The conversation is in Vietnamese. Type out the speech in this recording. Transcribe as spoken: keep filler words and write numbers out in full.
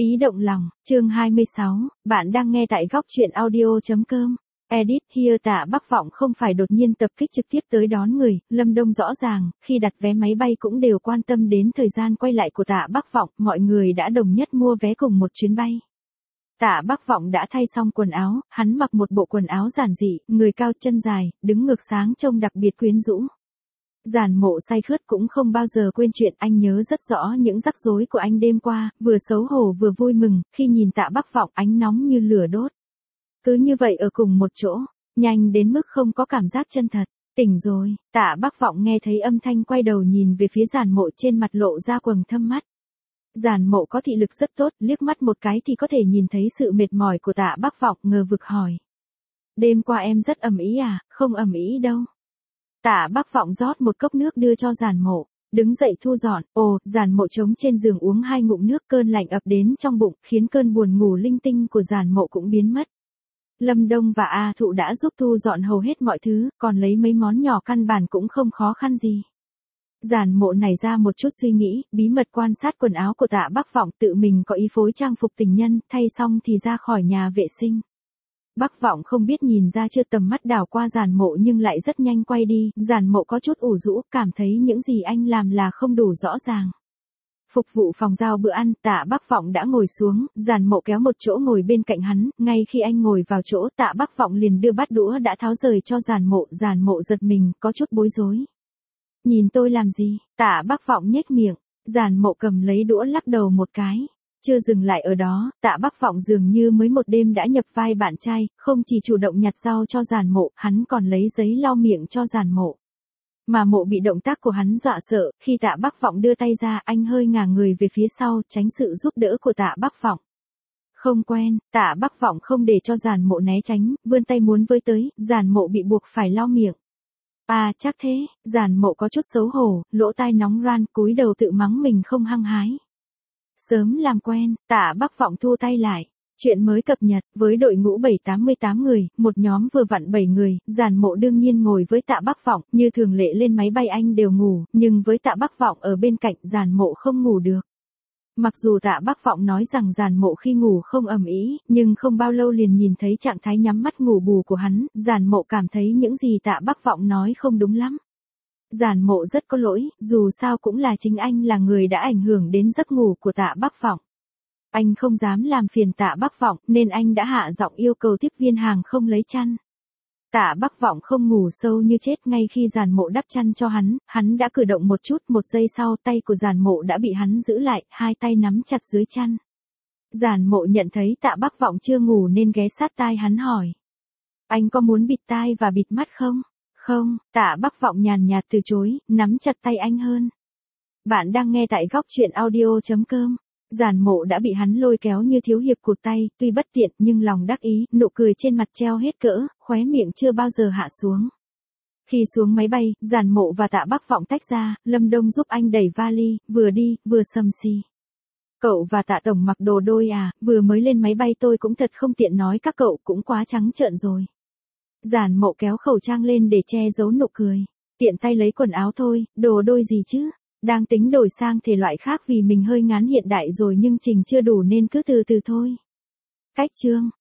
Ý động lòng, chương hai mươi sáu, bạn đang nghe tại góc truyện audio.com. Edit here. Tạ Bắc Vọng không phải đột nhiên tập kích trực tiếp tới đón người, Lâm Đông rõ ràng, khi đặt vé máy bay cũng đều quan tâm đến thời gian quay lại của Tạ Bắc Vọng, mọi người đã đồng nhất mua vé cùng một chuyến bay. Tạ Bắc Vọng đã thay xong quần áo, hắn mặc một bộ quần áo giản dị, người cao chân dài, đứng ngược sáng trông đặc biệt quyến rũ. Giản Mộ say khướt cũng không bao giờ quên chuyện, anh nhớ rất rõ những rắc rối của anh đêm qua, vừa xấu hổ vừa vui mừng, khi nhìn Tạ Bắc Vọng ánh nóng như lửa đốt. Cứ như vậy ở cùng một chỗ, nhanh đến mức không có cảm giác chân thật. Tỉnh rồi, Tạ Bắc Vọng nghe thấy âm thanh quay đầu nhìn về phía Giản Mộ, trên mặt lộ ra quầng thâm mắt. Giản Mộ có thị lực rất tốt, liếc mắt một cái thì có thể nhìn thấy sự mệt mỏi của Tạ Bắc Vọng, ngờ vực hỏi. Đêm qua em rất ầm ĩ à? Không ầm ĩ đâu. Tạ Bắc Vọng rót một cốc nước đưa cho Giản Mộ, đứng dậy thu dọn. Ồ, Giản Mộ trống trên giường uống hai ngụm nước, cơn lạnh ập đến trong bụng, khiến cơn buồn ngủ linh tinh của Giản Mộ cũng biến mất. Lâm Đông và A Thụ đã giúp thu dọn hầu hết mọi thứ, còn lấy mấy món nhỏ căn bản cũng không khó khăn gì. Giản Mộ nảy ra một chút suy nghĩ, bí mật quan sát quần áo của Tạ Bắc Vọng, tự mình có ý phối trang phục tình nhân, thay xong thì ra khỏi nhà vệ sinh. Bắc Vọng không biết nhìn ra chưa, tầm mắt đảo qua Giản Mộ nhưng lại rất nhanh quay đi. Giản Mộ có chút ủ rũ, cảm thấy những gì anh làm là không đủ rõ ràng. Phục vụ phòng giao bữa ăn, Tạ Bắc Vọng đã ngồi xuống, Giản Mộ kéo một chỗ ngồi bên cạnh hắn, ngay khi anh ngồi vào chỗ, Tạ Bắc Vọng liền đưa bát đũa đã tháo rời cho Giản Mộ. Giản Mộ giật mình, có chút bối rối. Nhìn tôi làm gì? Tạ Bắc Vọng nhếch miệng. Giản Mộ cầm lấy đũa lắc đầu một cái. Chưa dừng lại ở đó, Tạ Bắc Vọng dường như mới một đêm đã nhập vai bạn trai, không chỉ chủ động nhặt rau cho Giản Mộ, hắn còn lấy giấy lau miệng cho Giản Mộ. Mà Mộ bị động tác của hắn dọa sợ, khi Tạ Bắc Vọng đưa tay ra, anh hơi ngả người về phía sau, tránh sự giúp đỡ của Tạ Bắc Vọng. Không quen, Tạ Bắc Vọng không để cho Giản Mộ né tránh, vươn tay muốn với tới, Giản Mộ bị buộc phải lau miệng. À, chắc thế. Giản Mộ có chút xấu hổ, lỗ tai nóng ran, cúi đầu tự mắng mình không hăng hái. Sớm làm quen, Tạ Bắc Vọng thu tay lại. Chuyện mới cập nhật, với đội ngũ bảy tám mươi tám người, một nhóm vừa vặn bảy người, Giản Mộ đương nhiên ngồi với Tạ Bắc Vọng, như thường lệ lên máy bay anh đều ngủ, nhưng với Tạ Bắc Vọng ở bên cạnh, Giản Mộ không ngủ được. Mặc dù Tạ Bắc Vọng nói rằng Giản Mộ khi ngủ không ầm ĩ, nhưng không bao lâu liền nhìn thấy trạng thái nhắm mắt ngủ bù của hắn, Giản Mộ cảm thấy những gì Tạ Bắc Vọng nói không đúng lắm. Giản Mộ rất có lỗi, dù sao cũng là chính anh là người đã ảnh hưởng đến giấc ngủ của Tạ Bắc Vọng. Anh không dám làm phiền Tạ Bắc Vọng, nên anh đã hạ giọng yêu cầu tiếp viên hàng không lấy chăn. Tạ Bắc Vọng không ngủ sâu như chết, ngay khi Giản Mộ đắp chăn cho hắn, hắn đã cử động một chút, một giây sau tay của Giản Mộ đã bị hắn giữ lại, hai tay nắm chặt dưới chăn. Giản Mộ nhận thấy Tạ Bắc Vọng chưa ngủ nên ghé sát tai hắn hỏi. Anh có muốn bịt tai và bịt mắt không? Không, Tạ Bắc Vọng nhàn nhạt từ chối, nắm chặt tay anh hơn. Bạn đang nghe tại góc truyện audio.com. Giản Mộ đã bị hắn lôi kéo như thiếu hiệp cụt tay, tuy bất tiện nhưng lòng đắc ý, nụ cười trên mặt treo hết cỡ, khóe miệng chưa bao giờ hạ xuống. Khi xuống máy bay, Giản Mộ và Tạ Bắc Vọng tách ra, Lâm Đông giúp anh đẩy vali, vừa đi, vừa sầm xì. Cậu và Tạ Tổng mặc đồ đôi à, vừa mới lên máy bay tôi cũng thật không tiện nói các cậu cũng quá trắng trợn rồi. Giản Mộ kéo khẩu trang lên để che giấu nụ cười. Tiện tay lấy quần áo thôi, đồ đôi gì chứ? Đang tính đổi sang thể loại khác vì mình hơi ngán hiện đại rồi nhưng trình chưa đủ nên cứ từ từ thôi. Cách chương.